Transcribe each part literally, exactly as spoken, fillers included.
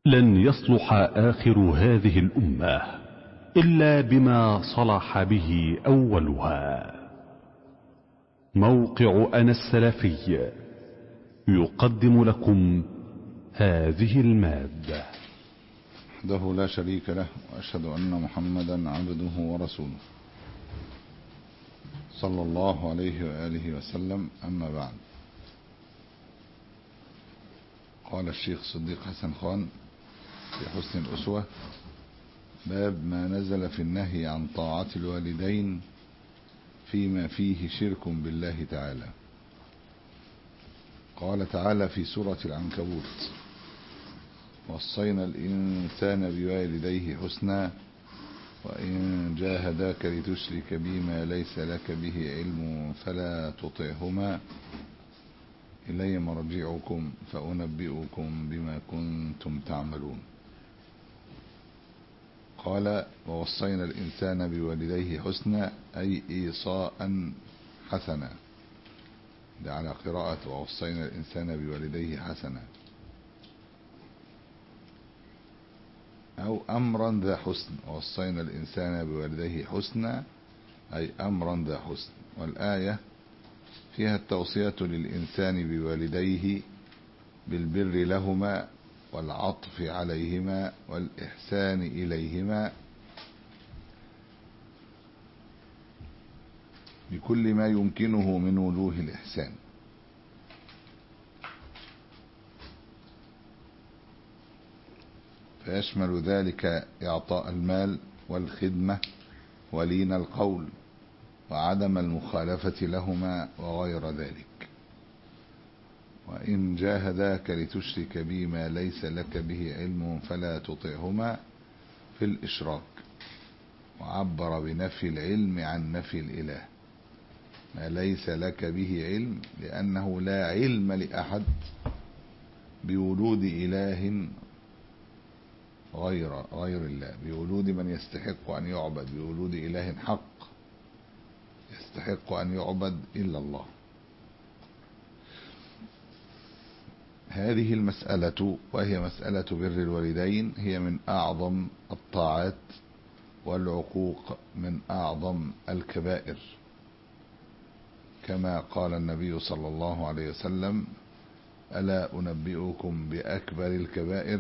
لن يصلح آخر هذه الأمة إلا بما صلح به أولها. موقع أنا السلفي يقدم لكم هذه المادة. وحده لا شريك له، وأشهد أن محمدا عبده ورسوله صلى الله عليه وآله وسلم. أما بعد، قال الشيخ صديق حسن خان في حسن الأسوة: باب ما نزل في النهي عن طاعة الوالدين فيما فيه شرك بالله تعالى. قال تعالى في سورة العنكبوت: وصينا الإنسان بوالديه حسنا وإن جاهداك لتشرك بي ما ليس لك به علم فلا تطعهما إلي مرجعكم فأنبئكم بما كنتم تعملون. قال: ووصينا الإنسان بوالديه حسنا، أي إيصاء حسنا. ده على قراءة ووصينا الإنسان بوالديه حسنا، أو أمرا ذا حسن. ووصينا الإنسان بوالديه حسنا أي أمرا ذا حسن. والآية فيها التوصية للإنسان بوالديه بالبر لهما والعطف عليهما والإحسان إليهما بكل ما يمكنه من وجوه الإحسان، فيشمل ذلك إعطاء المال والخدمة ولين القول وعدم المخالفة لهما وغير ذلك. وإن جاهداك لتشرك بي ما ليس لك به علم فلا تطعهما في الإشراك، وعبر بنفي العلم عن نفي الإله. ما ليس لك به علم لأنه لا علم لأحد بوجود إله غير غير الله، بوجود من يستحق أن يعبد، بوجود إله حق يستحق أن يعبد إلا الله. هذه المسألة وهي مسألة بر الوالدين هي من أعظم الطاعات، والعقوق من أعظم الكبائر، كما قال النبي صلى الله عليه وسلم: ألا أنبئكم بأكبر الكبائر؟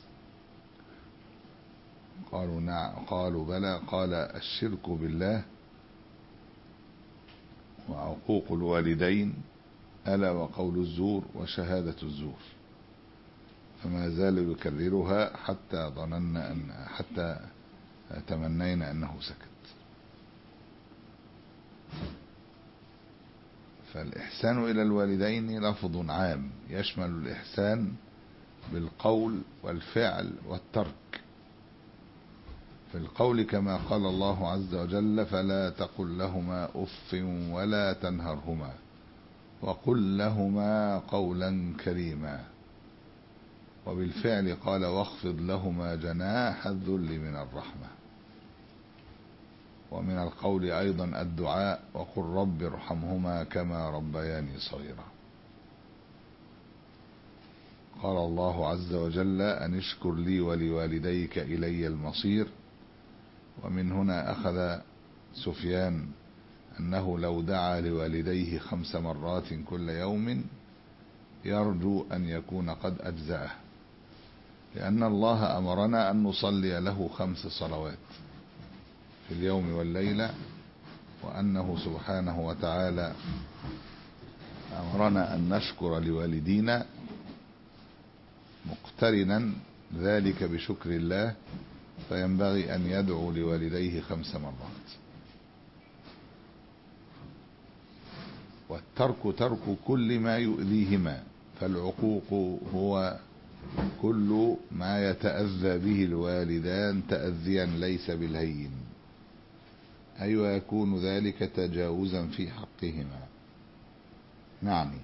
قالوا نعم، قالوا بلى. قال: الشرك بالله وعقوق الوالدين ألا وقول الزور وشهادة الزور. فما زال يكررها حتى ظننا أن حتى تمنينا أنه سكت. فالإحسان إلى الوالدين لفظ عام يشمل الإحسان بالقول والفعل والترك. في القول كما قال الله عز وجل: فلا تقل لهما أف ولا تنهرهما وقل لهما قولا كريما. وبالفعل قال: واخفض لهما جناح الذل من الرحمة. ومن القول أيضا الدعاء: وقل رب ارحمهما كما ربياني صغيرا. قال الله عز وجل: أن اشكر لي ولوالديك إلي المصير. ومن هنا أخذ سفيان أنه لو دعا لوالديه خمس مرات كل يوم يرجو أن يكون قد أجزأه، لأن الله أمرنا أن نصلي له خمس صلوات في اليوم والليلة، وأنه سبحانه وتعالى أمرنا أن نشكر لوالدينا مقترنا ذلك بشكر الله، فينبغي أن يدعو لوالديه خمس مرات. والترك ترك كل ما يؤذيهما، فالعقوق هو كل ما يتأذى به الوالدان تأذيا ليس بالهين، أي ويكون ذلك تجاوزا في حقهما. نعني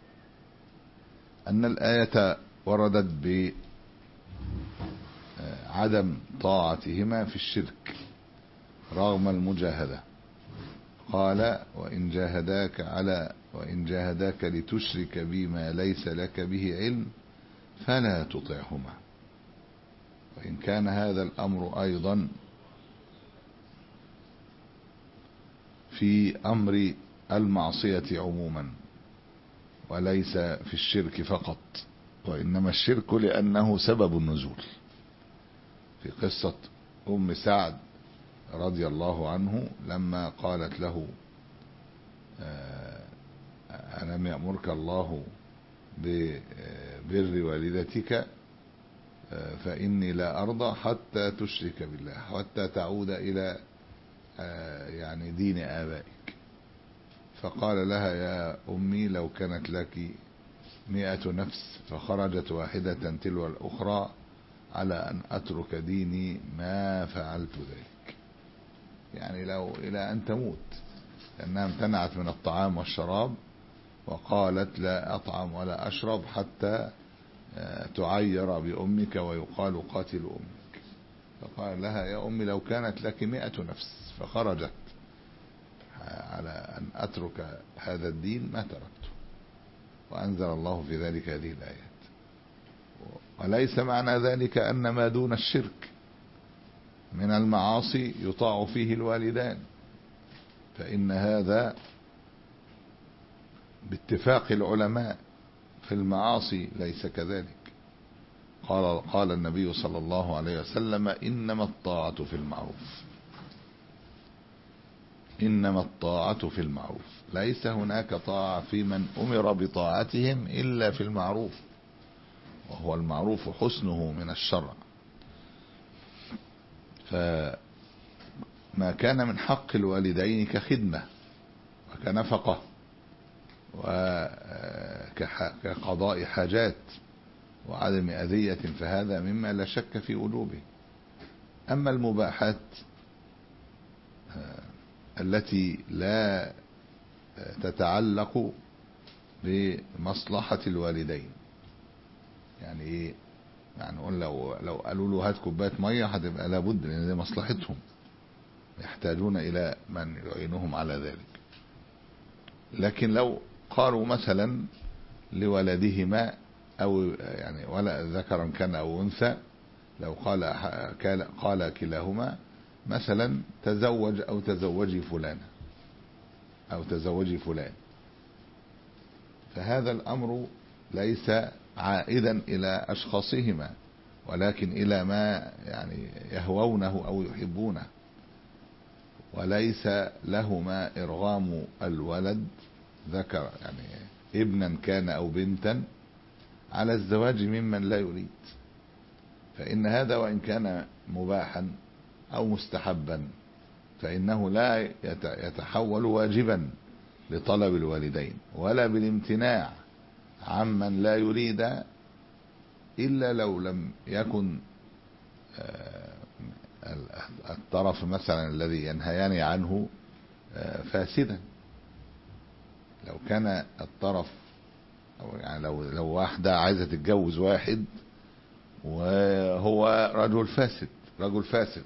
أن الآية وردت بعدم طاعتهما في الشرك رغم المجاهدة. قال: وإن جاهداك على وإن جاهداك لتشرك بي ما ليس لك به علم فلا تطعهما. وإن كان هذا الأمر أيضا في أمر المعصية عموما وليس في الشرك فقط، وإنما الشرك لأنه سبب النزول. في قصة أم سعد رضي الله عنه لما قالت له ألم يأمرك الله ببر والدتك فإني لا أرضى حتى تشرك بالله، حتى تعود إلى يعني دين آبائك. فقال لها يا أمي لو كانت لك مئة نفس فخرجت واحدة تلو الأخرى على أن أترك ديني ما فعلت ذلك. يعني لو إلى أن تموت، لأنها امتنعت من الطعام والشراب وقالت لا أطعم ولا أشرب حتى تعير بأمك ويقال قاتل أمك. فقال لها يا أمي لو كانت لك مئة نفس فخرجت على أن أترك هذا الدين ما تركته. وأنزل الله في ذلك هذه الآيات. وليس معنى ذلك أن ما دون الشرك من المعاصي يطاع فيه الوالدان، فإن هذا باتفاق العلماء في المعاصي ليس كذلك. قال قال النبي صلى الله عليه وسلم إنما الطاعة في المعروف، إنما الطاعة في المعروف، ليس هناك طاعة في من أمر بطاعتهم إلا في المعروف، وهو المعروف حسنه من الشرع. فما كان من حق الوالدين كخدمة وكنفقة وكقضاء حاجات وعدم أذية فهذا مما لا شك في وجوبه. أما المباحات التي لا تتعلق بمصلحة الوالدين، يعني ايه؟ يعني نقول لو لو قالوا له هات كوبايه ميه هتبقى لابد، لان دي مصلحتهم، يحتاجون الى من يعينهم على ذلك. لكن لو قالوا مثلا لولدهما او يعني ولا ذكرا كان او انثى، لو قال قال كلاهما مثلا تزوج او تزوجي فلانة او تزوجي فلان، فهذا الامر ليس عائدا الى اشخاصهما ولكن الى ما يعني يهوونه او يحبونه، وليس لهما ارغام الولد ذكر يعني ابنا كان او بنتا على الزواج ممن لا يريد. فان هذا وان كان مباحا او مستحبا فانه لا يتحول واجبا لطلب الوالدين ولا بالامتناع عمن لا يريد، إلا لو لم يكن الطرف مثلا الذي ينهيان عنه فاسدا. لو كان الطرف أو يعني لو لو واحدة عايزة تتجوز واحد وهو رجل فاسد رجل فاسق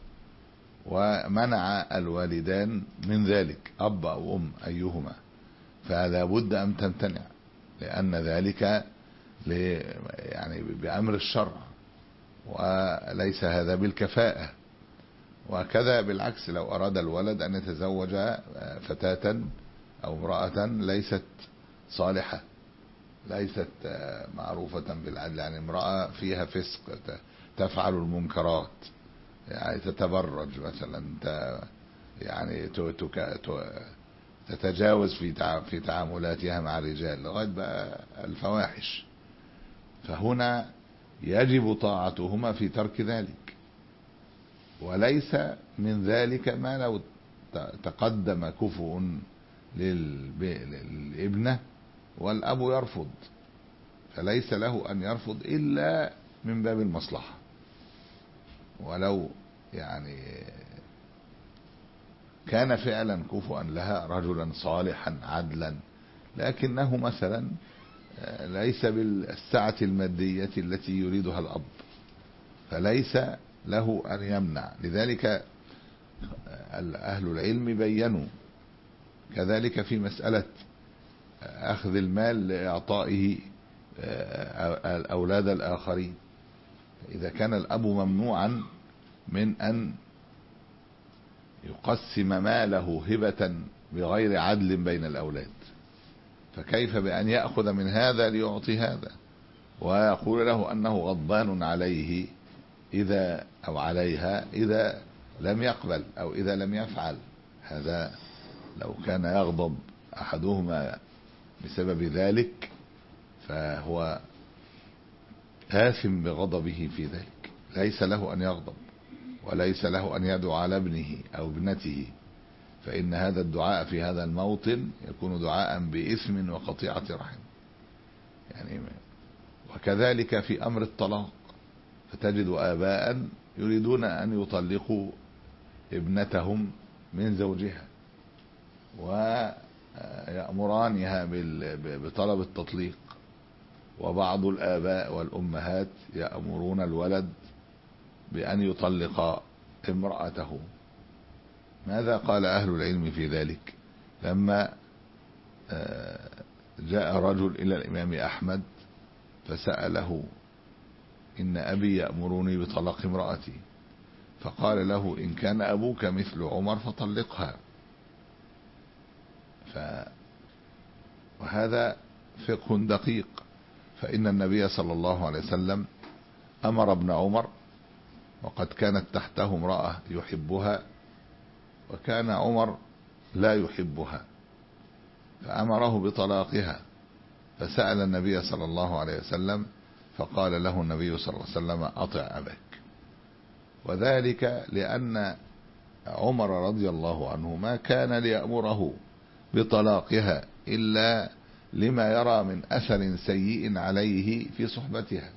ومنع الوالدان من ذلك أب أو أم أيهما، فلا بد أن تمتنع، لأن ذلك يعني بأمر الشرع وليس هذا بالكفاءة. وكذا بالعكس لو أراد الولد أن يتزوج فتاة أو امرأة ليست صالحة ليست معروفة بالعدل، يعني امرأة فيها فسق تفعل المنكرات، يعني تتبرج مثلا، يعني تتجاوز في في تعاملاتها مع الرجال لغاية بقى الفواحش، فهنا يجب طاعتهما في ترك ذلك. وليس من ذلك ما لو تقدم كفؤ للابنة والأب يرفض، فليس له أن يرفض إلا من باب المصلحة. ولو يعني كان فعلا كفؤا لها رجلا صالحا عدلا لكنه مثلا ليس بالسعة المادية التي يريدها الأب، فليس له أن يمنع. لذلك أهل العلم بينوا كذلك في مسألة أخذ المال لإعطائه الأولاد الآخرين، إذا كان الأب ممنوعا من أن يقسم ماله هبة بغير عدل بين الأولاد، فكيف بأن يأخذ من هذا ليعطي هذا، ويقول له أنه غضبان عليه إذا أو عليها إذا لم يقبل أو إذا لم يفعل. هذا لو كان يغضب أحدهما بسبب ذلك فهو آثم بغضبه في ذلك، ليس له أن يغضب وليس له أن يدعو على ابنه أو ابنته، فإن هذا الدعاء في هذا الموطن يكون دعاء بإثم وقطيعة رحم. يعني وكذلك في أمر الطلاق، فتجد آباء يريدون أن يطلقوا ابنتهم من زوجها ويأمرانها بطلب التطليق، وبعض الآباء والأمهات يأمرون الولد بأن يطلق امرأته. ماذا قال أهل العلم في ذلك؟ لما جاء رجل إلى الإمام أحمد فسأله: إن أبي يأمرني بطلاق امرأتي، فقال له: إن كان أبوك مثل عمر فطلقها. ف... وهذا فقه دقيق، فإن النبي صلى الله عليه وسلم أمر ابن عمر، وقد كانت تحته امرأة يحبها وكان عمر لا يحبها، فأمره بطلاقها، فسأل النبي صلى الله عليه وسلم فقال له النبي صلى الله عليه وسلم: أطع أباك. وذلك لأن عمر رضي الله عنه ما كان ليأمره بطلاقها إلا لما يرى من أثر سيء عليه في صحبتها.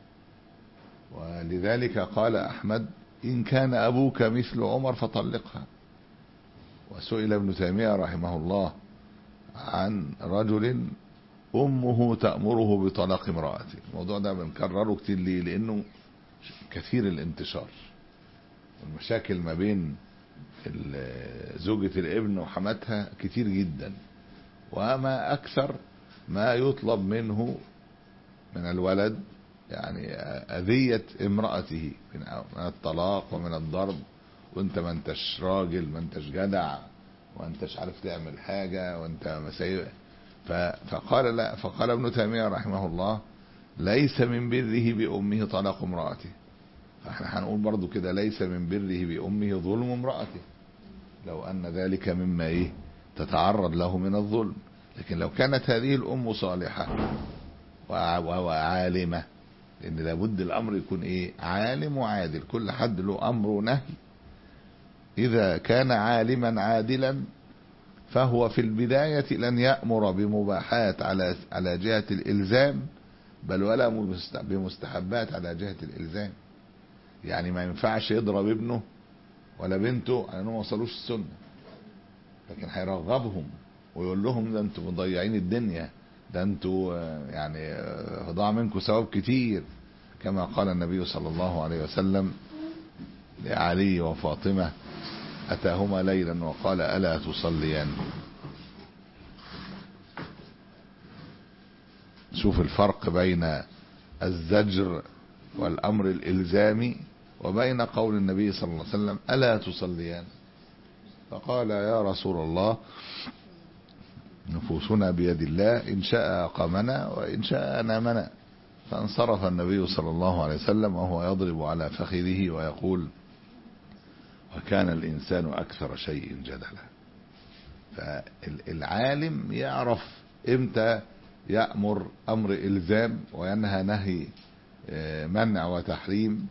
ولذلك قال أحمد: إن كان أبوك مثل عمر فطلقها. وسئل ابن تيمية رحمه الله عن رجل أمه تأمره بطلاق امرأته. الموضوع ده بنكرره كتير ليه؟ لأنه كثير الانتشار، والمشاكل ما بين زوجة الابن وحماتها كتير جدا، وما أكثر ما يطلب منه من الولد يعني أذية امرأته من الطلاق ومن الضرب، وانت ما انتش راجل، ما انتش جدع، وانتش عارف تعمل حاجة، وانت مسيء. فقال لا، فقال ابن تيمية رحمه الله: ليس من بره بأمه طلاق امرأته. فاحنا هنقول برضو كده: ليس من بره بأمه ظلم امرأته، لو أن ذلك مما ايه تتعرض له من الظلم. لكن لو كانت هذه الأم صالحة وعالمة، لأن لابد الأمر يكون ايه عالم وعادل، كل حد له أمر ونهي. إذا كان عالما عادلا فهو في البداية لن يأمر بمباحات على على جهة الإلزام، بل ولا بمستحبات على جهة الإلزام. يعني ما ينفعش يضرب ابنه ولا بنته على انهم ما وصلوش السنة، لكن هيرغبهم ويقول لهم: ده انتوا مضيعين الدنيا، ده انتوا يعني ضاع منكم ثواب كتير، كما قال النبي صلى الله عليه وسلم لعلي وفاطمة: أتاهما ليلا وقال: ألا تصليان. شوف الفرق بين الزجر والأمر الإلزامي وبين قول النبي صلى الله عليه وسلم: ألا تصليان. فقال: يا رسول الله، نفوسنا بيد الله، إن شاء أقامنا وإن شاء نامنا. فانصرف النبي صلى الله عليه وسلم وهو يضرب على فخذه ويقول: وكان الإنسان أكثر شيء جدلا. فالعالم يعرف إمتى يأمر أمر إلزام وينهى نهي منع وتحريم،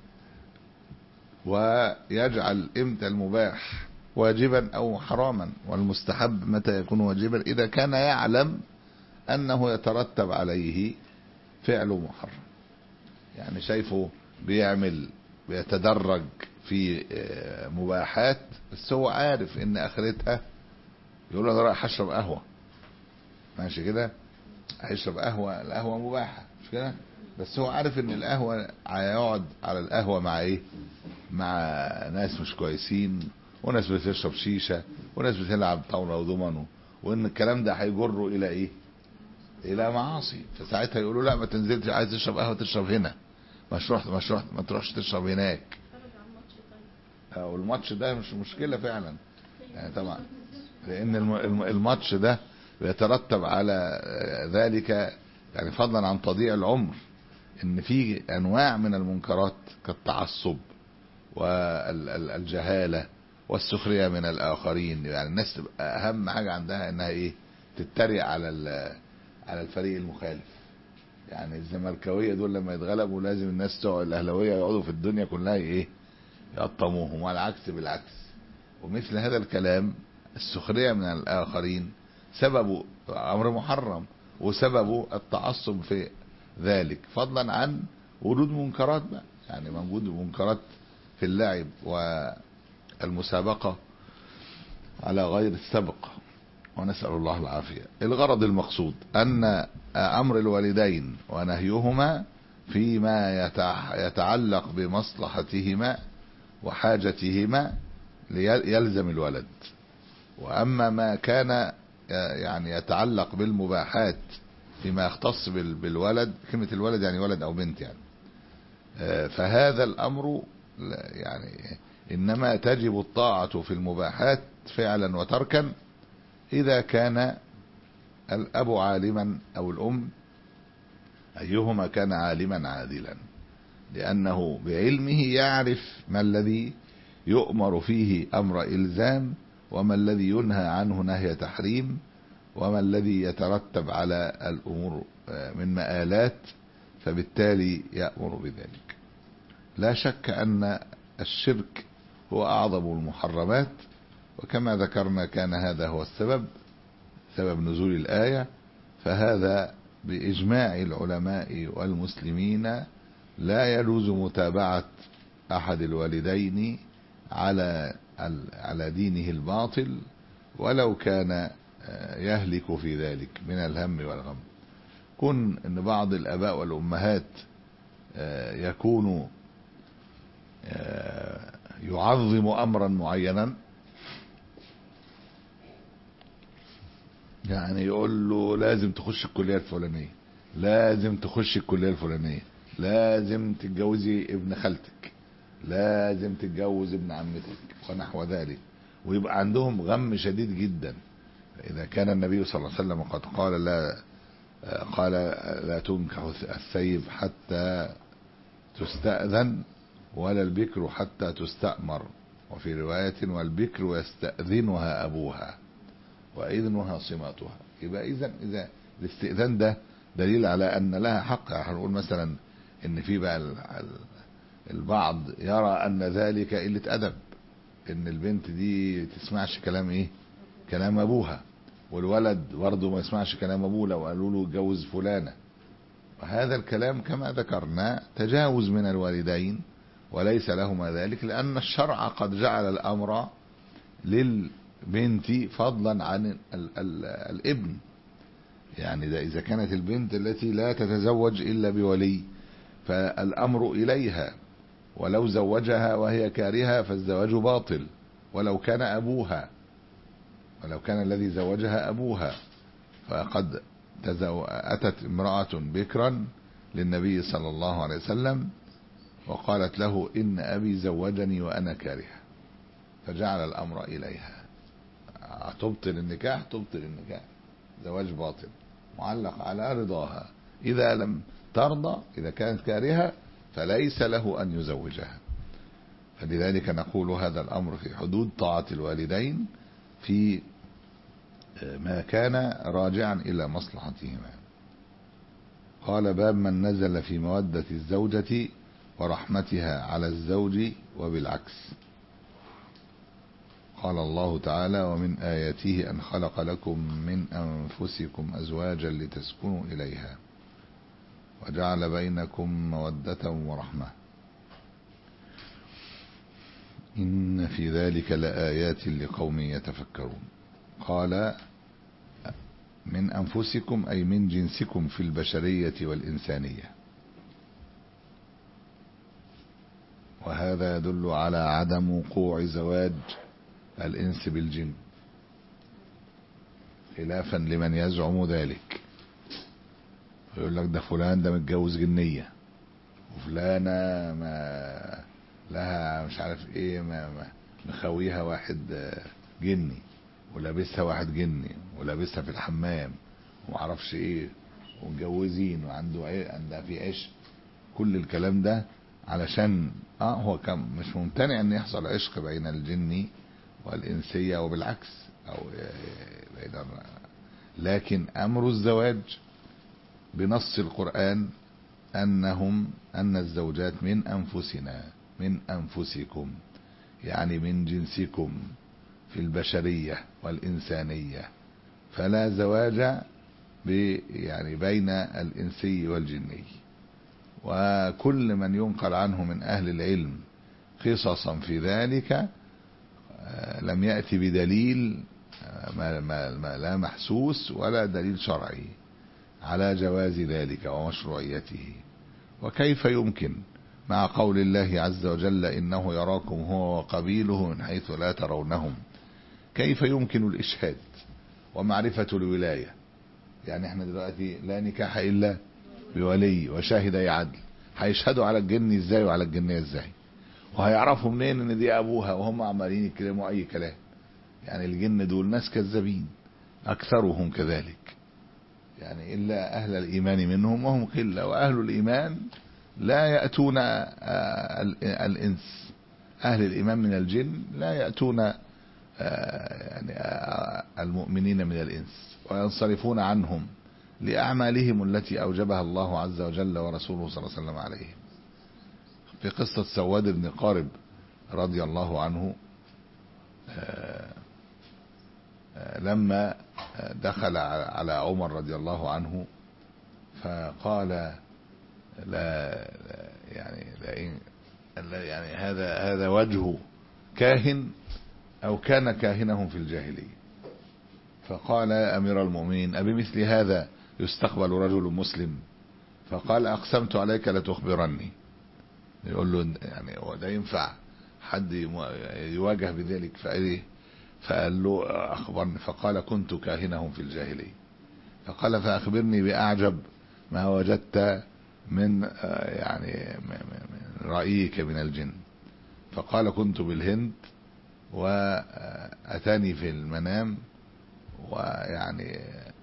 ويجعل إمتى المباح واجبا أو حراما، والمستحب متى يكون واجبا إذا كان يعلم أنه يترتب عليه فعل محرم. يعني شايفه بيعمل بيتدرج في مباحات، بس هو عارف ان اخرتها يقول: انا رايح اشرب قهوه، ماشي كده، هيشرب قهوه، القهوه مباحه مش كده، بس هو عارف ان القهوه هيقعد على القهوه مع ايه، مع ناس مش كويسين، وناس بتشرب شيشه، وناس بتلعب طاوله ودومينو، وان الكلام ده هيجره الى ايه، الى معاصي. فساعتها يقولوا: لا، ما تنزلش، عايز تشرب قهوه تشرب هنا، مش رحت مش رحت ما تروحش تشرب هناك. والماتش ده مش مشكلة فعلا يعني طبعا، لان الماتش ده بيترتب على ذلك يعني فضلا عن تضييع العمر، ان في انواع من المنكرات كالتعصب والجهالة والسخرية من الاخرين. يعني الناس تبقى اهم حاجة عندها انها ايه، تتريق على على الفريق المخالف. يعني الزملكاويه دول لما يتغلبوا لازم الناس تقعد، الاهلاويه يقعدوا في الدنيا كلها ايه، يقطموهم، والعكس بالعكس. ومثل هذا الكلام السخريه من الاخرين سببه امر محرم، وسببه التعصب في ذلك، فضلا عن وجود منكرات بقى. يعني موجود منكرات في اللعب والمسابقه على غير السبق، ونسأل الله العافية. الغرض المقصود أن أمر الوالدين ونهيهما فيما يتعلق بمصلحتهما وحاجتهما يلزم الولد، وأما ما كان يعني يتعلق بالمباحات فيما يختص بالولد، كلمة الولد يعني ولد أو بنت يعني، فهذا الأمر يعني إنما تجب الطاعة في المباحات فعلا وتركا إذا كان الأب عالما أو الأم أيهما كان عالما عادلا، لأنه بعلمه يعرف ما الذي يؤمر فيه أمر إلزام، وما الذي ينهى عنه نهي تحريم، وما الذي يترتب على الأمور من مآلات، فبالتالي يأمر بذلك. لا شك أن الشرك هو أعظم المحرمات، وكما ذكرنا كان هذا هو السبب سبب نزول الآية. فهذا بإجماع العلماء والمسلمين لا يجوز متابعة أحد الوالدين على على دينه الباطل ولو كان يهلك في ذلك من الهم والغم. كن ان بعض الآباء والأمهات يكون يعظم أمرا معينا، يعني يقول له لازم تخش الكلية الفلانية، لازم تخش الكلية الفلانية، لازم تتجوزي ابن خالتك، لازم تتجوز ابن عمتك ونحو ذلك، ويبقى عندهم غم شديد جدا. إذا كان النبي صلى الله عليه وسلم قد قال لا قال لا تنكح الثيب حتى تستأذن ولا البكر حتى تستأمر، وفي رواية والبكر يستأذنها أبوها وإذنها صماتها. يبقى إذن إذا الاستئذان ده دليل على أن لها حق. هنقول مثلا إن في بقى البعض يرى أن ذلك قلة أدب، إن البنت دي تسمعش كلام إيه، كلام أبوها، والولد برضه ما يسمعش كلام أبوه لو قالوا له اتجوز فلانة. وهذا الكلام كما ذكرنا تجاوز من الوالدين وليس لهما ذلك، لأن الشرع قد جعل الأمر للبنت فضلا عن ال ال الابن. يعني ده إذا كانت البنت التي لا تتزوج إلا بولي فالأمر إليها، ولو زوجها وهي كارهة فالزواج باطل، ولو كان أبوها ولو كان الذي زوجها أبوها. فقد أتت امرأة بكرا للنبي صلى الله عليه وسلم وقالت له إن أبي زوجني وأنا كارهة، فجعل الأمر إليها. تبطل النكاح، تبطل النكاح، زواج باطل معلق على رضاها. إذا لم ترضى، إذا كانت كارهة فليس له أن يزوجها. فلذلك نقول هذا الأمر في حدود طاعة الوالدين في ما كان راجعا إلى مصلحتهما. قال باب من نزل في مودة الزوجة ورحمتها على الزوج وبالعكس. قال الله تعالى ومن آياته أن خلق لكم من أنفسكم أزواجا لتسكنوا إليها وجعل بينكم مودة ورحمة إن في ذلك لآيات لقوم يتفكرون. قال من أنفسكم أي من جنسكم في البشرية والإنسانية، وهذا يدل على عدم وقوع زواج الإنس بالجن، خلافا لمن يزعم ذلك، يقول لك ده فلان ده متجوز جنية وفلانة ما لها مش عارف ايه ما ما مخويها واحد جني ولابسها واحد جني ولابسها في الحمام ومعرفش ايه ومتجوزين وعنده ايه عندها في عشق. كل الكلام ده علشان اه هو كان مش ممتنع ان يحصل عشق بين الجني والانسية وبالعكس او بين، لكن امر الزواج بنص القرآن انهم ان الزوجات من انفسنا من انفسكم، يعني من جنسكم في البشرية والإنسانية، فلا زواج يعني بين الإنسي والجني. وكل من ينقل عنه من أهل العلم قصصا في ذلك لم يأتي بدليل ما ما ما لا محسوس ولا دليل شرعي على جواز ذلك ومشروعيته. وكيف يمكن مع قول الله عز وجل إنه يراكم هو وقبيله من حيث لا ترونهم، كيف يمكن الإشهاد ومعرفة الولاية؟ يعني احنا دلوقتي لا نكاح إلا بولي وشاهدي عدل، هيشهدوا على الجن ازاي وعلى الجنية ازاي؟ وهيعرفوا منين ان دي ابوها وهم عمالين يتكلموا اي كلام؟ يعني الجن دول ناس كذابين اكثرهم كذلك، يعني الا اهل الايمان منهم وهم قلة، واهل الايمان لا يأتون الانس، اهل الايمان من الجن لا يأتون يعني المؤمنين من الانس وينصرفون عنهم لأعمالهم التي أوجبها الله عز وجل ورسوله صلى الله عليه وسلم عليهم. في قصة سواد بن قارب رضي الله عنه لما دخل على عمر رضي الله عنه فقال لا يعني لا يعني هذا هذا وجه كاهن أو كان كاهنهم في الجاهلية. فقال يا أمير المؤمنين أبمثل هذا يستقبل رجل مسلم؟ فقال أقسمت عليك لتخبرني. يقول له يعني هو ده ينفع حد يواجه بذلك؟ فإيه؟ فقال له أخبرني. فقال كنت كاهنهم في الجاهلية. فقال فأخبرني بأعجب ما وجدت من يعني من رأيك من الجن. فقال كنت بالهند وأتاني في المنام ويعني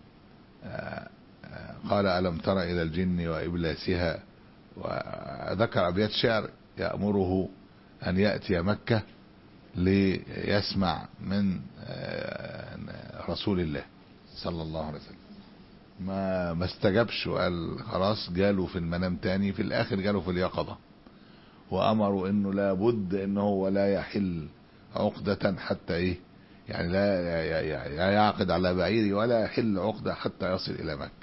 قال ألم تر إلى الجن وإبلاسها، وذكر أبيات شعر يأمره أن يأتي مكة ليسمع من رسول الله صلى الله عليه وسلم. ما ما استجابش وقال خلاص. جاله في المنام تاني، في الآخر جاله في اليقظة وأمروا إنه لابد إنه ولا يحل عقدة حتى إيه يعني لا يعقد على بعيره ولا يحل عقدة حتى يصل إلى مكة.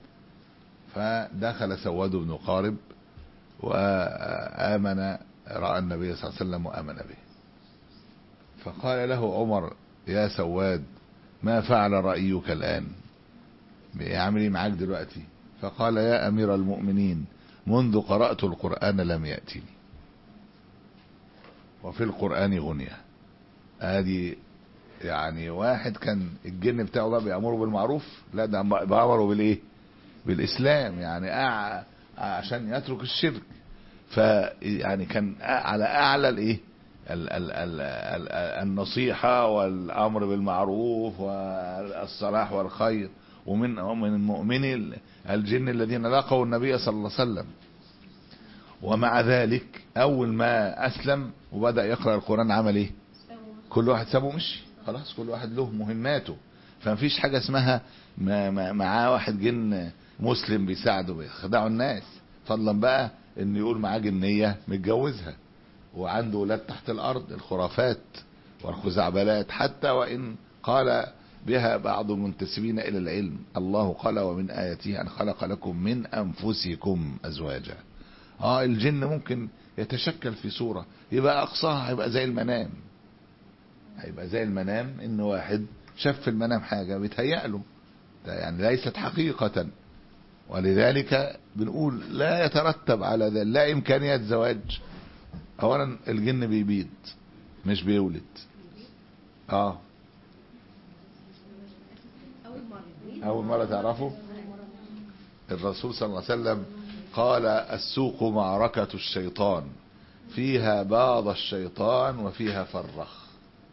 فدخل سواد بن قارب وآمن، رأى النبي صلى الله عليه وسلم وآمن به. فقال له عمر يا سواد ما فعل رأيك الآن؟ بيعمل معاك دلوقتي؟ فقال يا أمير المؤمنين منذ قرأت القرآن لم يأتني وفي القرآن غنية. ادي يعني واحد كان الجن بتاعه بقى بيأمره بالمعروف، لا ده بيأمره بالايه؟ بالإسلام، يعني أع... عشان يترك الشرك. فيعني كان على أعلى الايه ال... ال... ال... ال... النصيحة والأمر بالمعروف والصلاح والخير، ومن من المؤمنين الجن الذين لاقوا النبي صلى الله عليه وسلم. ومع ذلك أول ما أسلم وبدأ يقرأ القرآن عمل ايه؟ كل واحد سابه مشي خلاص، كل واحد له مهماته. فمفيش حاجة اسمها معاه واحد جن مسلم بيساعده بيخدعوا الناس، فضلا بقى ان يقول معاه جنية متجوزها وعنده ولاد تحت الارض، الخرافات والخزعبلات. حتى وان قال بها بعض المنتسبين الى العلم الله قال ومن آياته ان خلق لكم من انفسكم ازواجا. اه الجن ممكن يتشكل في صورة يبقى اقصاها هيبقى زي المنام، هيبقى زي المنام ان واحد شاف في المنام حاجة بيتهيأ له، يعني ليست حقيقة. ولذلك بنقول لا يترتب على ذلك لا امكانية زواج. اولا الجن بيبيض مش بيولد. اه اول مرة تعرفوا الرسول صلى الله عليه وسلم قال السوق معركة الشيطان فيها باض الشيطان وفيها فرخ.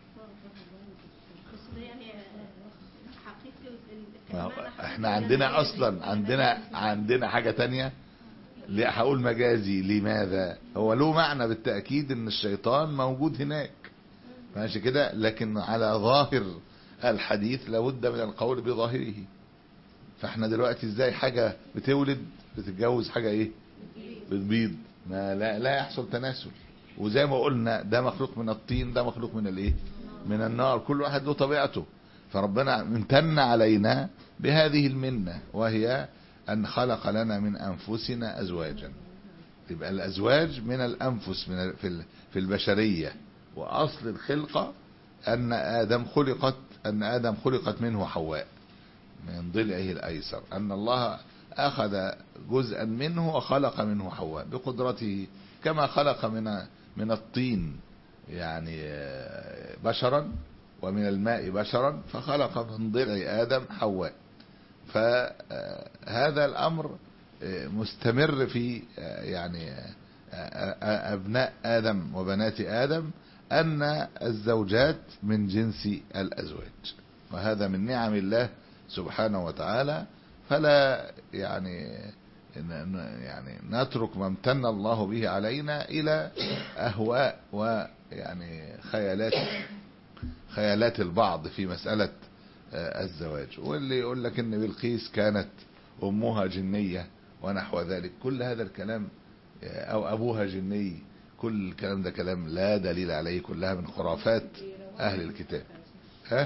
احنا عندنا اصلا عندنا عندنا حاجة تانية، هقول مجازي. لماذا؟ هو له معنى بالتأكيد ان الشيطان موجود هناك ماشي كده، لكن على ظاهر الحديث لابد من القول بظاهره. فاحنا دلوقتي ازاي حاجة بتولد بتتجوز حاجة ايه بتبيض؟ ما لا, لا يحصل تناسل. وزي ما قلنا ده مخلوق من الطين، ده مخلوق من الايه من النار، كل واحد له طبيعته. فربنا امتن علينا بهذه المنة، وهي ان خلق لنا من انفسنا ازواجا. يبقى الازواج من الانفس من في في البشرية. واصل الخلقة ان ادم خلقت ان ادم خلقت منه حواء من ضلعه الايسر، ان الله اخذ جزءا منه وخلق منه حواء بقدرته، كما خلق من من الطين يعني بشرا ومن الماء بشرا، فخلق من ضلع ادم حواء. فهذا الامر مستمر في يعني ابناء ادم وبنات ادم، ان الزوجات من جنس الازواج، وهذا من نعم الله سبحانه وتعالى. فلا يعني يعني نترك ما امتن الله به علينا الى اهواء ويعني خيالات خيالات البعض في مسألة الزواج. واللي يقول لك ان بلقيس كانت امها جنية ونحو ذلك، كل هذا الكلام، او ابوها جني، كل الكلام ده كلام لا دليل عليه، كلها من خرافات اهل الكتاب. ها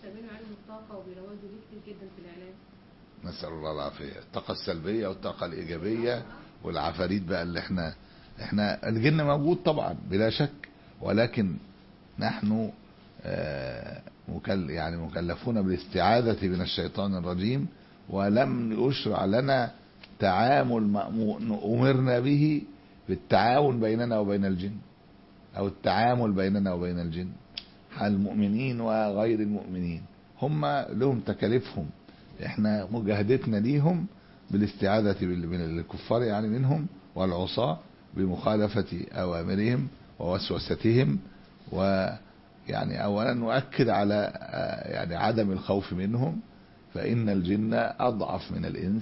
نسأل الله العافية. الطاقة السلبية والطاقة الإيجابية والعفاريت بقى اللي احنا احنا الجن موجود طبعا بلا شك، ولكن نحن آه مكل يعني مكلفون بالاستعاذة من الشيطان الرجيم، ولم يشرع لنا تعامل أمرنا به بالتعاون بيننا وبين الجن، أو التعامل بيننا وبين الجن، المؤمنين وغير المؤمنين هم لهم تكاليفهم، احنا مجاهدتنا ليهم بالاستعاذة من الكفار يعني منهم والعصاة بمخالفة اوامرهم ووسوستهم. ويعني اولا نؤكد على يعني عدم الخوف منهم، فان الجن اضعف من الانس،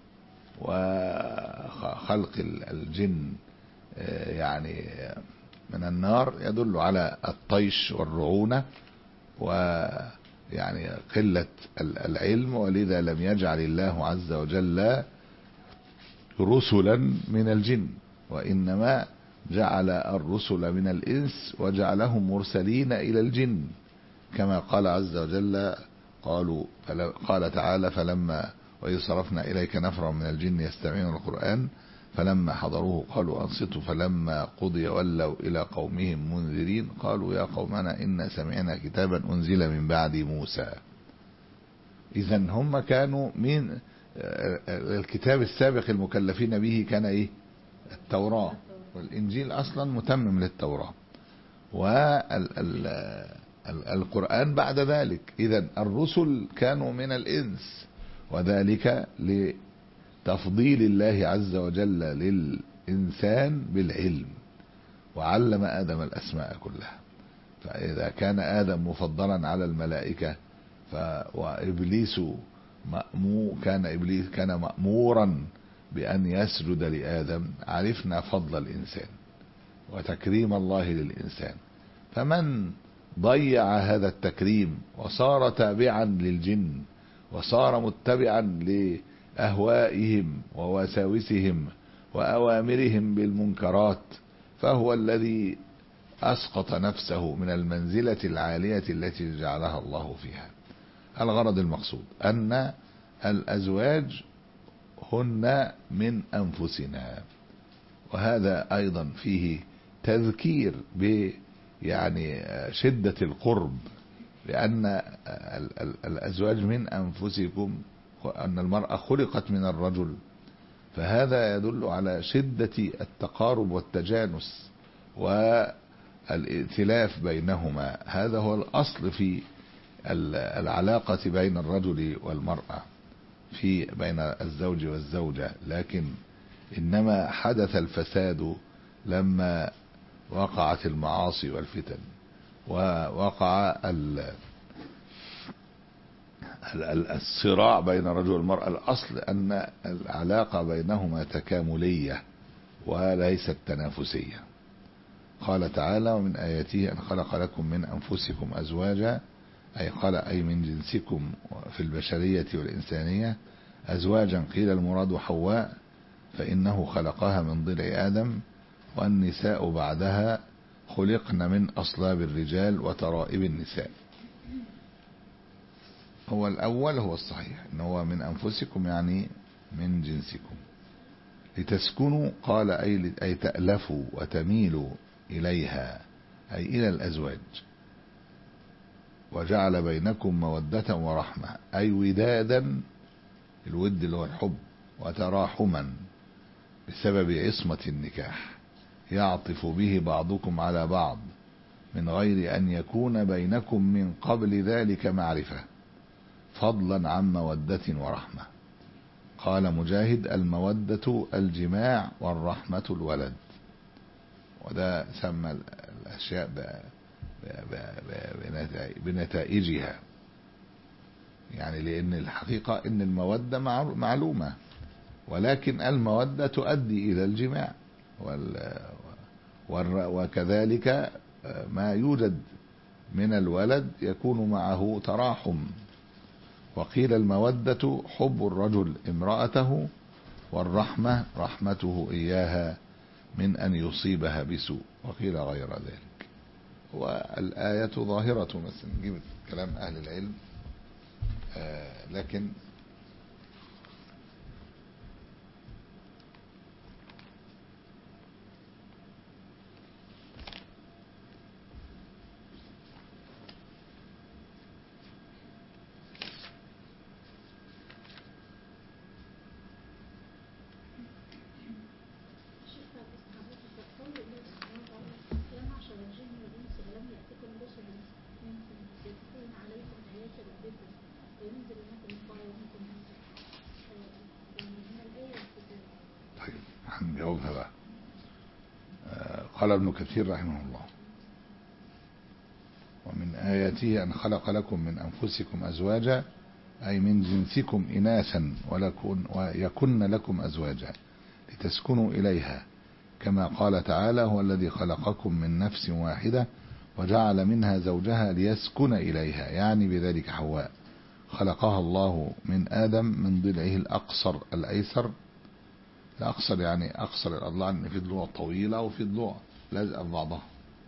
وخلق الجن يعني من النار يدل على الطيش والرعونة ويعني قلة العلم، ولذا لم يجعل الله عز وجل رسلا من الجن، وإنما جعل الرسل من الإنس وجعلهم مرسلين إلى الجن، كما قال عز وجل قالوا قال تعالى فلما وإذ صرفنا إليك نفرا من الجن يستمعون القرآن فلما حضروه قالوا أنصتوا فلما قضي ولوا إلى قومهم منذرين قالوا يا قومنا إنا سمعنا كتابا أنزل من بعد موسى. إذن هم كانوا من الكتاب السابق المكلفين به كان إيه؟ التوراة، والإنجيل أصلا متمم للتوراة، والقرآن بعد ذلك. إذن الرسل كانوا من الإنس، وذلك لتفضيل الله عز وجل للإنسان بالعلم، وعلم آدم الأسماء كلها. فإذا كان آدم مفضلا على الملائكة ف... وإبليس مأمور كان إبليس كان مأمورا بأن يسجد لآدم، عرفنا فضل الإنسان وتكريم الله للإنسان. فمن ضيع هذا التكريم وصار تابعا للجن وصار متبعا لأهوائهم ووساوسهم وأوامرهم بالمنكرات، فهو الذي أسقط نفسه من المنزلة العالية التي جعلها الله فيها. الغرض المقصود أن الأزواج هن من أنفسنا، وهذا أيضا فيه تذكير ب يعني شدة القرب، لأن الأزواج من أنفسكم، أن المرأة خلقت من الرجل، فهذا يدل على شدة التقارب والتجانس والائتلاف بينهما. هذا هو الأصل في العلاقة بين الرجل والمرأة، في بين الزوج والزوجة. لكن إنما حدث الفساد لما وقعت المعاصي والفتن، ووقع الصراع بين الرجل والمرأة. الأصل أن العلاقة بينهما تكاملية وليست تنافسية. قال تعالى: ومن آياته أن خلق لكم من أنفسكم أزواجا، أي خلق أي من جنسكم في البشرية والإنسانية أزواجا، قيل المراد حواء فإنه خلقها من ضلع آدم، والنساء بعدها خلقن من أصلاب الرجال وترائب النساء. هو الأول هو الصحيح، إن هو من أنفسكم يعني من جنسكم. لتسكنوا قال أي, أي تألفوا وتميلوا إليها، أي إلى الأزواج. وجعل بينكم مودة ورحمة، أي ودادا، الود اللي هو الحب، وتراحما بسبب عصمة النكاح يعطف به بعضكم على بعض من غير أن يكون بينكم من قبل ذلك معرفة، فضلا عن مودة ورحمة. قال مجاهد: المودة الجماع والرحمة الولد. وده سمى الأشياء بنتائجها، يعني لأن الحقيقة أن المودة معلومة، ولكن المودة تؤدي إلى الجماع، وكذلك ما يوجد من الولد يكون معه تراحم. وقيل المودة حب الرجل امرأته، والرحمة رحمته إياها من أن يصيبها بسوء، وقيل غير ذلك. والآية ظاهرة، مثلا نجيب كلام أهل العلم، آه لكن هنجاوبها بقى. قال ابن كثير رحمه الله: ومن آياته أن خلق لكم من أنفسكم أزواجا، أي من جنسكم إناثا، ولكن ويكن لكم أزواجا لتسكنوا إليها، كما قال تعالى: هو الذي خلقكم من نفس واحدة وجعل منها زوجها ليسكن إليها، يعني بذلك حواء. خلقها الله من آدم من ضلعه الأقصر الأيسر. الأقصر يعني أقصر الأضلاع، إن في ضلوع طويلة وفي ضلوع لازقة في بعضها،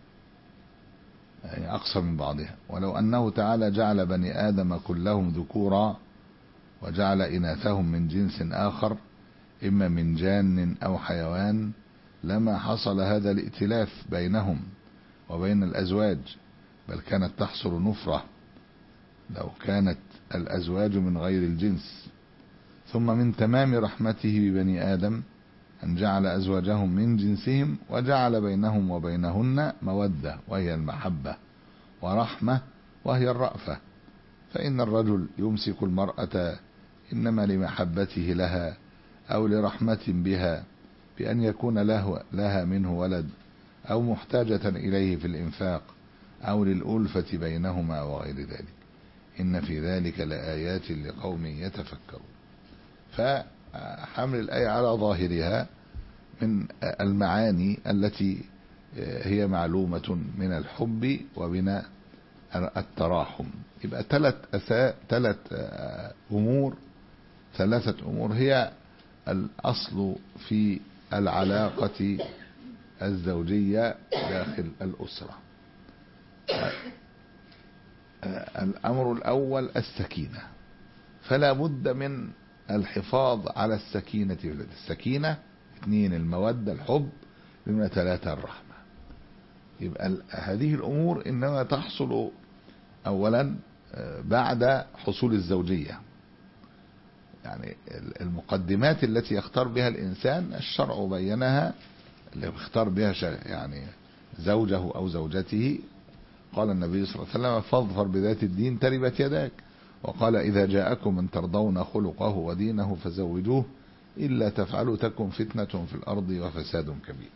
يعني أقصر من بعضها. ولو أنه تعالى جعل بني آدم كلهم ذكورا وجعل إناثهم من جنس آخر، إما من جان أو حيوان، لما حصل هذا الائتلاف بينهم وبين الأزواج، بل كانت تحصل نفرة لو كانت الأزواج من غير الجنس. ثم من تمام رحمته ببني آدم أن جعل أزواجهم من جنسهم، وجعل بينهم وبينهن مودة وهي المحبة، ورحمة وهي الرأفة. فإن الرجل يمسك المرأة إنما لمحبته لها أو لرحمة بها بأن يكون له لها منه ولد، أو محتاجة إليه في الإنفاق، أو للألفة بينهما وغير ذلك. إن في ذلك لآيات لقوم يتفكرون. فحمل الآية على ظاهرها من المعاني التي هي معلومة من الحب ومن التراحم. يبقى ثلاث أساء ثلاث أمور ثلاثة أمور هي الأصل في العلاقة الزوجية داخل الأسرة. الأمر الأول السكينة، فلا بد من الحفاظ على السكينة في البلد. السكينة اثنين المودة الحب، بما ثلاثة الرحمة. يبقى هذه الأمور إنما تحصل أولا بعد حصول الزوجية، يعني المقدمات التي يختار بها الإنسان الشرع بينها، اللي يختار بها يعني زوجه أو زوجته. قال النبي صلى الله عليه وسلم: فاظفر بذات الدين تربت يداك. وقال: إذا جاءكم من ترضون خلقه ودينه فزوجوه، إلا تفعلوا تكن فتنة في الأرض وفساد كبير.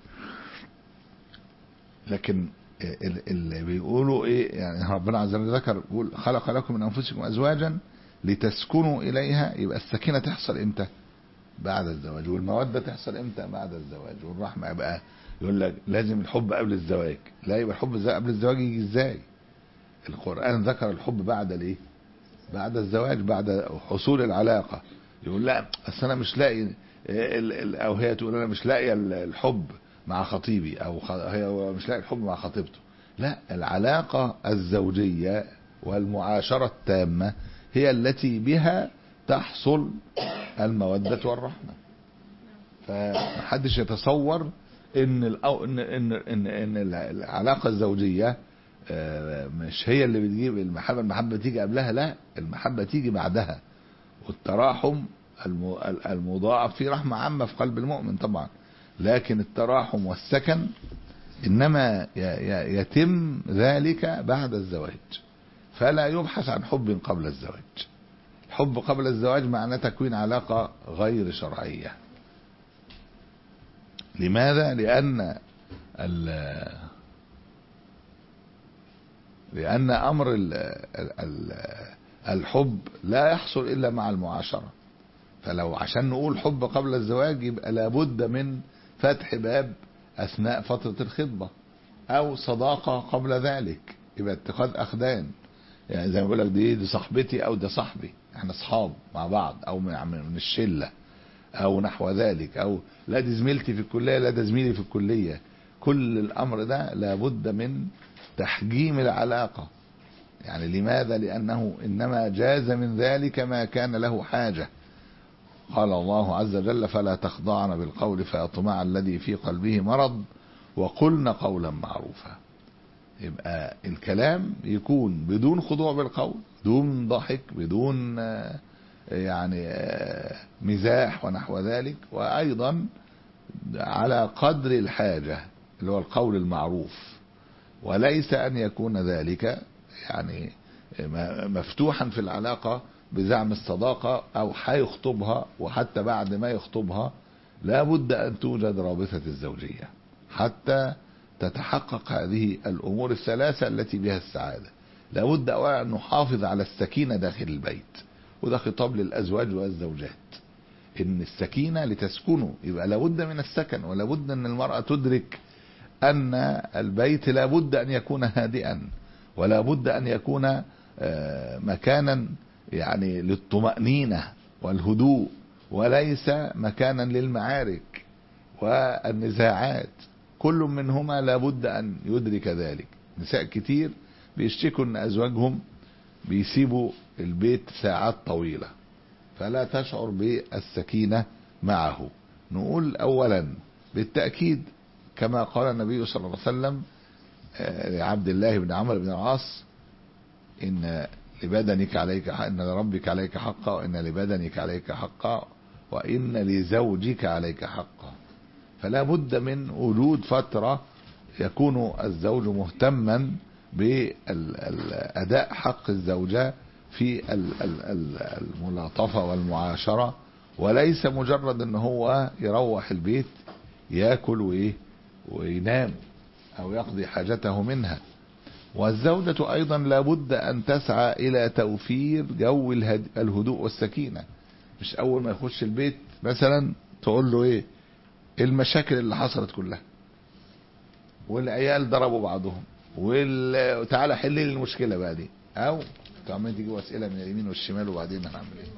لكن اللي بيقولوا إيه يعني ربنا عز وجل ذكر يقول خلق لكم من أنفسكم أزواجا لتسكنوا إليها، يبقى السكينة تحصل إمتى؟ بعد الزواج. والمودة تحصل إمتى؟ بعد الزواج. والرحمة يبقى يقول لك لازم الحب قبل الزواج، لا يبقى الحب قبل الزواج يجي إزاي؟ القرآن ذكر الحب بعد الإيه؟ بعد الزواج، بعد حصول العلاقة. يقول لا أصل أنا مش لاقي، أو هي تقول أنا مش لاقي الحب مع خطيبي، أو هي مش لاقي الحب مع خطيبته. لا، العلاقة الزوجية والمعاشرة التامة هي التي بها تحصل المودة والرحمة. فمحدش يتصور إن إن إن إن, إن العلاقة الزوجية مش هي اللي بتجيب المحبة، المحبة تيجي قبلها، لا، المحبة تيجي بعدها. والتراحم المضاعف في رحمة عامة في قلب المؤمن طبعا، لكن التراحم والسكن إنما يتم ذلك بعد الزواج. فلا يبحث عن حب قبل الزواج. الحب قبل الزواج معناه تكوين علاقة غير شرعية. لماذا؟ لأن لأن أمر الحب لا يحصل إلا مع المعاشرة. فلو عشان نقول حب قبل الزواج يبقى لابد من فتح باب أثناء فترة الخطبة، أو صداقة قبل ذلك، يبقى اتخاذ أخدان. يعني زي ما بقول لك دي دي صاحبتي أو ده صاحبي، احنا أصحاب مع بعض، أو من الشلة أو نحو ذلك، أو لا دي زميلتي في الكلية، لا ده زميلي في الكلية. كل الأمر ده لابد من تحجيم العلاقة. يعني لماذا؟ لأنه إنما جاز من ذلك ما كان له حاجة. قال الله عز وجل فلا تخضعن بالقول فيطمع الذي في قلبه مرض وقلن قولا معروفا. يبقى الكلام يكون بدون خضوع بالقول، بدون ضحك، بدون يعني مزاح ونحو ذلك، وأيضا على قدر الحاجة اللي هو القول المعروف، وليس أن يكون ذلك يعني مفتوحا في العلاقة بزعم الصداقة أو هيخطبها، وحتى بعد ما يخطبها لا بد أن توجد رابطة الزوجية حتى تتحقق هذه الأمور الثلاثة التي بها السعادة. لا بد أولا أن نحافظ على السكينة داخل البيت، وده خطاب للأزواج والزوجات، إن السكينة لتسكنوا، يبقى لا بد من السكن، ولا بد أن المرأة تدرك أن البيت لا بد أن يكون هادئا، ولا بد أن يكون مكانا يعني للطمأنينة والهدوء، وليس مكانا للمعارك والنزاعات. كل منهما لا بد أن يدرك ذلك. نساء كتير بيشتكوا أن أزواجهم بيسيبوا البيت ساعات طويلة، فلا تشعر بالسكينة معه. نقول أولا بالتأكيد كما قال النبي صلى الله عليه وسلم لعبد الله بن عمرو بن العاص إن لبدنك عليك حق، إن لربك عليك حقا، وإن لبدنك عليك حقا، وإن لزوجك عليك حقا. فلا بد من وجود فترة يكون الزوج مهتما بأداء حق الزوجة في الملاطفة والمعاشرة، وليس مجرد ان هو يروح البيت يأكل وإيه وينام أو يقضي حاجته منها. والزوجة أيضا لابد أن تسعى إلى توفير جو الهدوء والسكينة. مش أول ما يخش البيت مثلا تقول له إيه المشاكل اللي حصلت كلها، والعيال ضربوا بعضهم، وتعالى حل لي المشكلة بقى دي، أو تعمل تجيبوا أسئلة من اليمين والشمال وبعدين هنعمل إيه.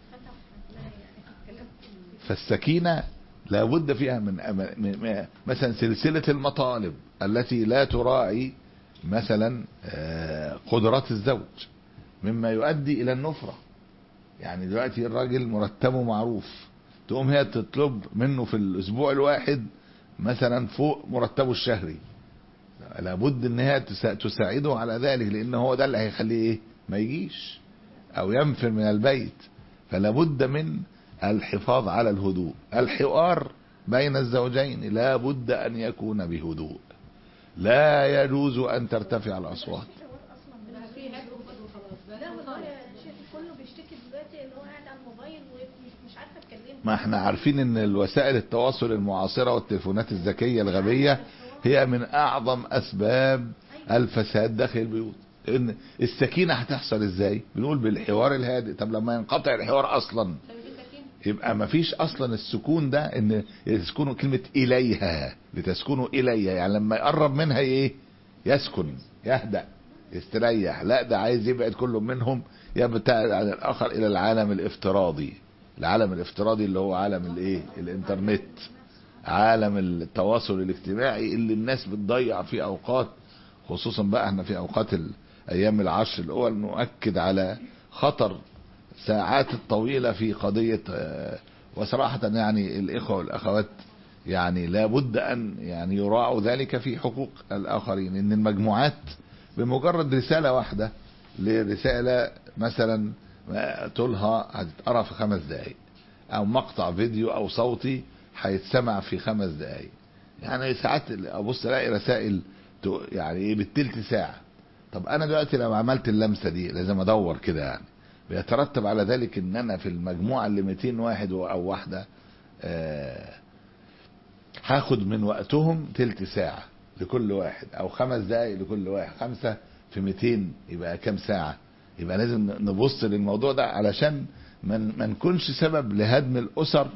فالسكينة لابد فيها من مثلا سلسلة المطالب التي لا تراعي مثلا قدرات الزوج، مما يؤدي إلى النفرة. يعني دلوقتي الراجل مرتبه معروف، تقوم هي تطلب منه في الأسبوع الواحد مثلا فوق مرتبه الشهري، لابد ان هي تساعده على ذلك، لان هو ده اللي هيخليه ايه ما يجيش او ينفر من البيت. فلابد من الحفاظ على الهدوء. الحوار بين الزوجين لابد ان يكون بهدوء، لا يجوز ان ترتفع الاصوات. لا والله يا شيخ كله بيشتكي دلوقتي ان هو قاعد على الموبايل ومش عارفه اتكلمه. ما احنا عارفين ان الوسائل التواصل المعاصرة والتليفونات الذكية الغبية هي من اعظم اسباب الفساد داخل البيوت. ان السكينة هتحصل ازاي؟ بنقول بالحوار الهادئ. طب لما ينقطع الحوار اصلا يبقى ما فيش اصلا السكون ده، ان تسكنوا كلمة اليها، لتسكنوا اليها يعني لما يقرب منها ايه؟ يسكن، يهدأ، يستريح. لا ده عايز يبعد كل منهم يبتعد عن الاخر الى العالم الافتراضي. العالم الافتراضي اللي هو عالم الايه؟ الانترنت، عالم التواصل الاجتماعي اللي الناس بتضيع فيه اوقات، خصوصا بقى احنا في اوقات الايام العشر الاول نؤكد على خطر ساعات الطويلة في قضية. وصراحة يعني الاخوة والاخوات يعني لابد ان يعني يراعوا ذلك في حقوق الاخرين، ان المجموعات بمجرد رسالة واحدة لرسالة مثلا طولها هتتقرا في خمس دقايق، او مقطع فيديو او صوتي هيتسمع في خمس دقايق، يعني ساعات ابص الاقي رسائل يعني ايه بالتلت ساعة. طب انا دلوقتي لو عملت اللمسة دي لازم ادور كده، يعني بيترتب على ذلك ان انا في المجموعة اللي مئتين واحد او واحدة آه هاخد من وقتهم تلت ساعة لكل واحد، او خمس دقايق لكل واحد. خمسة في مئتين يبقى كام ساعة؟ يبقى لازم نبص للموضوع ده علشان من ما نكونش سبب لهدم الاسر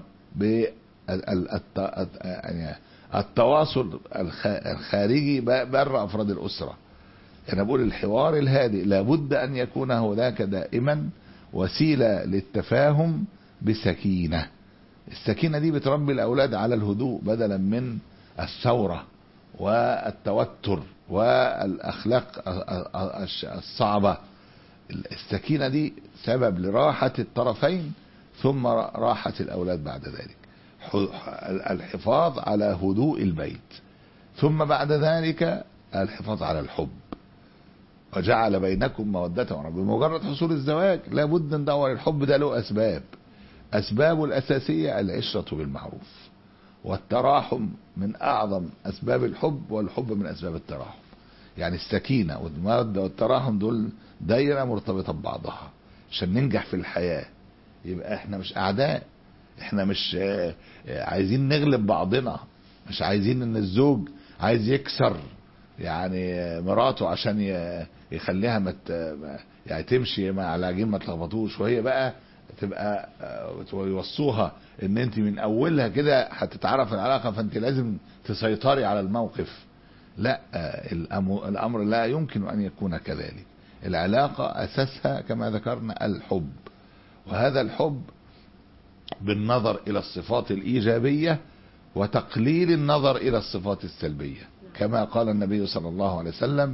بالتواصل الخارجي بره افراد الاسرة. انا بقول الحوار الهادئ لابد ان يكون هناك دائما وسيلة للتفاهم بسكينة. السكينة دي بتربي الاولاد على الهدوء بدلا من الثورة والتوتر والاخلاق الصعبة. السكينة دي سبب لراحة الطرفين ثم راحة الاولاد بعد ذلك. الحفاظ على هدوء البيت، ثم بعد ذلك الحفاظ على الحب. وجعل بينكم مودة ورحمة. بمجرد حصول الزواج لابد ندور الحب ده له اسباب. اسبابه الاساسية العشرة بالمعروف، والتراحم من اعظم اسباب الحب، والحب من اسباب التراحم. يعني السكينة والمودة والتراحم دول دايرة مرتبطة ببعضها عشان ننجح في الحياة. يبقى احنا مش اعداء، احنا مش عايزين نغلب بعضنا، مش عايزين ان الزوج عايز يكسر يعني مراته عشان يخليها مت يعني تمشي مع العجين ما تلخبطوش، وهي بقى تبقى يوصوها ان انت من اولها كده هتتعرف العلاقة فانت لازم تسيطري على الموقف. لا، الامر لا يمكن ان يكون كذلك. العلاقة اساسها كما ذكرنا الحب، وهذا الحب بالنظر الى الصفات الايجابية وتقليل النظر الى الصفات السلبية، كما قال النبي صلى الله عليه وسلم: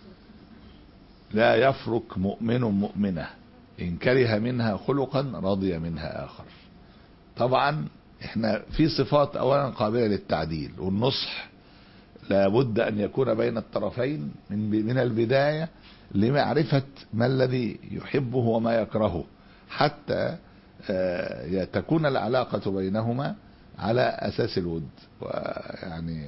لا يفرق مؤمن مؤمنة إن كره منها خلقا رضي منها آخر. طبعا احنا في صفات اولا قابلة للتعديل، والنصح لابد ان يكون بين الطرفين من من البداية لمعرفة ما الذي يحبه وما يكرهه، حتى تكون العلاقة بينهما على اساس الود. ويعني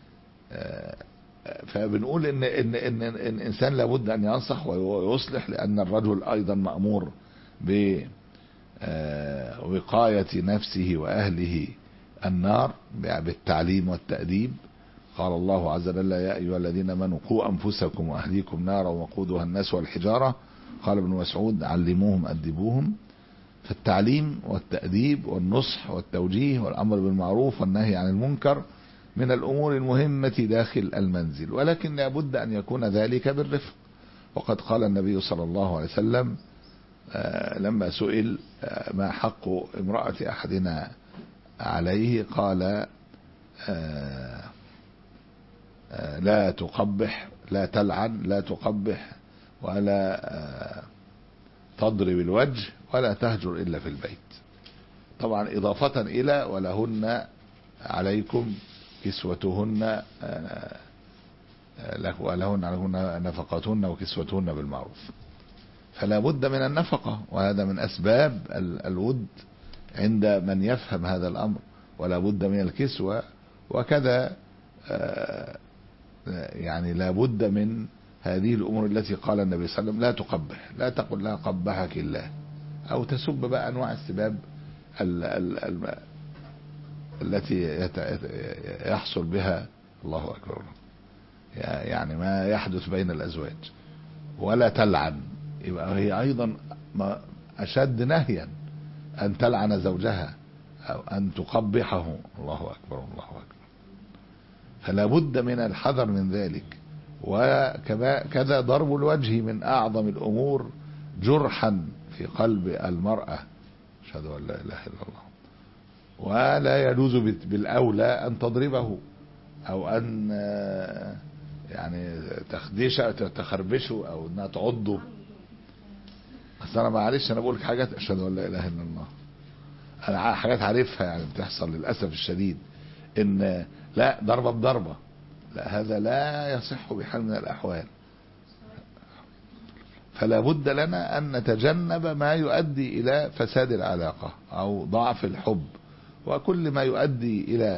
فبنقول ان ان ان ان الانسان لابد ان ينصح ويصلح، لان الرجل ايضا مأمور بوقاية نفسه واهله النار بالتعليم والتأديب. قال الله عز وجل: يا ايها الذين امنوا قوا انفسكم واهليكم نارا وقودها الناس والحجارة. قال ابن مسعود: علموهم أدبوهم. فالتعليم والتأديب والنصح والتوجيه والامر بالمعروف والنهي عن المنكر من الامور المهمة داخل المنزل، ولكن لابد ان يكون ذلك بالرفق. وقد قال النبي صلى الله عليه وسلم لما سئل ما حق امرأة احدنا عليه، قال: لا تقبح، لا تلعن، لا تقبح، ولا تضرب الوجه، ولا تهجر إلا في البيت. طبعا إضافة إلى ولهن عليكم كسوتهن ولهن عليهن نفقتهن وكسوتهن بالمعروف. فلا بد من النفقة، وهذا من أسباب الود عند من يفهم هذا الأمر، ولا بد من الكسوة. وكذا يعني لا بد من هذه الأمور التي قال النبي صلى الله عليه وسلم: لا تقبح، لا تقل لا قبحك الله، أو تسب بقى أنواع السباب ال ال ال التي يحصل بها الله أكبر يعني ما يحدث بين الأزواج. ولا تلعن، يبقى هي أيضا أشد نهيا أن تلعن زوجها أو أن تقبحه. الله أكبر الله أكبر. فلا بد من الحذر من ذلك. وكذا ضرب الوجه من أعظم الأمور جرحا في قلب المرأة. أشهد أن لا إله إلا الله. ولا يجوز بالأولى أن تضربه أو أن يعني تخدشه تخربشه أو أنها تعضه. أصل أنا معلش أنا بقول لك حاجات أشهد أن لا إله إلا الله، أنا حاجات عارفها يعني بتحصل للأسف الشديد، إن لا ضربة بضربة، لا هذا لا يصح بحال من الأحوال. فلا بد لنا أن نتجنب ما يؤدي إلى فساد العلاقة أو ضعف الحب، وكل ما يؤدي إلى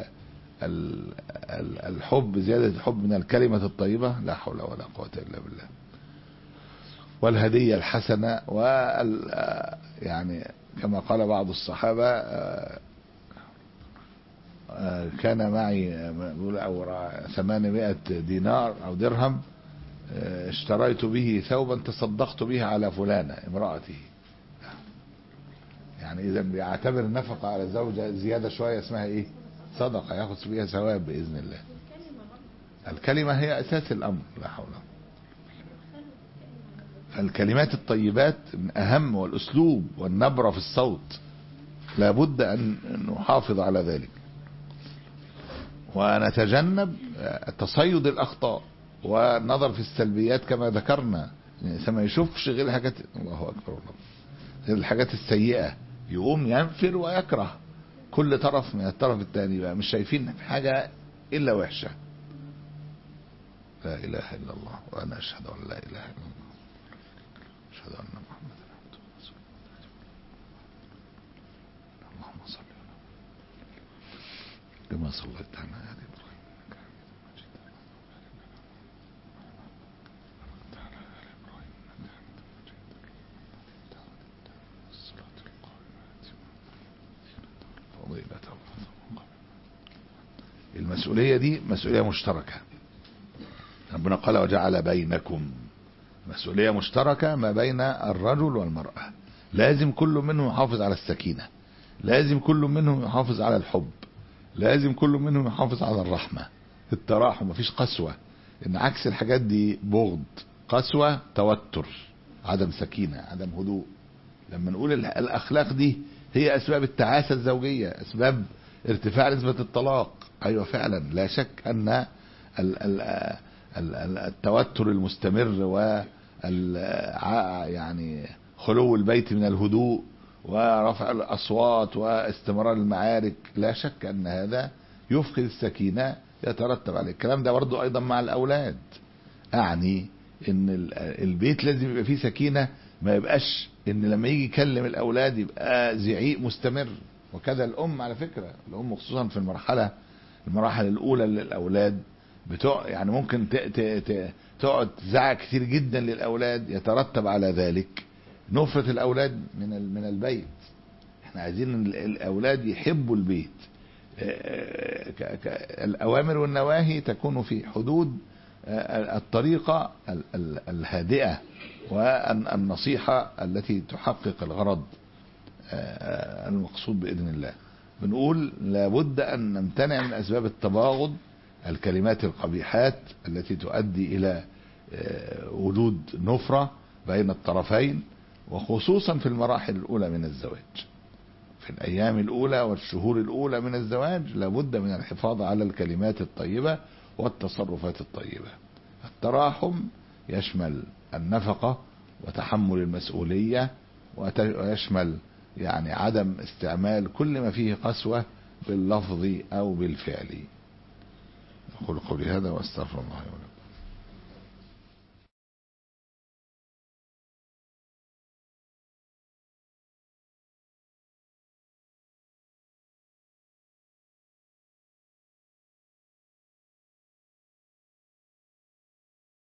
الحب زيادة الحب من الكلمة الطيبة لا حول ولا قوة إلا بالله، والهدية الحسنة. وال يعني كما قال بعض الصحابة كان معي ثمانمائة دينار أو درهم اشتريت به ثوبا تصدقت به على فلانة امرأتي. يعني إذا بيعتبر النفقة على الزوجة زيادة شوية اسمها إيه؟ صدقة، ياخذ بها ثواب بإذن الله. الكلمة هي أساس الأمر لا حول. فالكلمات الطيبات من أهم، والأسلوب والنبرة في الصوت لا بد أن نحافظ على ذلك، ونتجنب تصيد الأخطاء والنظر في السلبيات كما ذكرنا. يعني ما يشوفش غير الحاجات، الله أكبر الله، غير الحاجات السيئة يقوم ينفر ويكره كل طرف من الطرف الثاني، بقى مش شايفين حاجة إلا وحشة. لا إله إلا الله وأنا أشهد أن لا إله إلا الله أشهد أن محمدا عبده ورسوله. اللهم صل كما صليت على آل إبراهيم إنك حميد مجيد وبارك على آل إبراهيم إنك حميد مجيد. الصلاة القائمة فضيلة المسؤولية دي مسؤولية مشتركة. ربنا قال وجعل بينكم، مسؤولية مشتركة ما بين الرجل والمرأة. لازم كل منهم يحافظ على السكينة، لازم كل منهم يحافظ على الحب، لازم كل منهم يحافظ على الرحمة، التراحم، مفيش قسوة. ان عكس الحاجات دي بغض، قسوة، توتر، عدم سكينة، عدم هدوء. لما نقول الأخلاق دي هي أسباب التعاسة الزوجية، أسباب ارتفاع نسبة الطلاق. أيوة فعلا لا شك أن ال ال التوتر المستمر و يعني خلو البيت من الهدوء ورفع الأصوات واستمرار المعارك، لا شك أن هذا يفقد السكينة، يترتب عليه الكلام ده. برضو أيضا مع الأولاد، أعني أن البيت لازم يبقى فيه سكينة، ما يبقاش أن لما يجي يكلم الأولاد يبقى زعيق مستمر. وكذا الأم على فكرة، الأم خصوصا في المرحلة المراحل الأولى للأولاد بتوع يعني ممكن تقعد تزعق كتير جدا للأولاد، يترتب على ذلك نفرة الأولاد من من البيت. احنا عايزين الأولاد يحبوا البيت. الأوامر والنواهي تكون في حدود الطريقة الهادئة والنصيحة التي تحقق الغرض المقصود بإذن الله. بنقول لابد أن نمتنع من أسباب التباغض، الكلمات القبيحات التي تؤدي إلى وجود نفرة بين الطرفين، وخصوصا في المراحل الأولى من الزواج. في الأيام الأولى والشهور الأولى من الزواج لابد من الحفاظ على الكلمات الطيبة والتصرفات الطيبة. التراحم يشمل النفقة وتحمل المسؤولية، ويشمل يعني عدم استعمال كل ما فيه قسوة باللفظ أو بالفعل. أقول قولي هذا وأستغفر الله ولكم.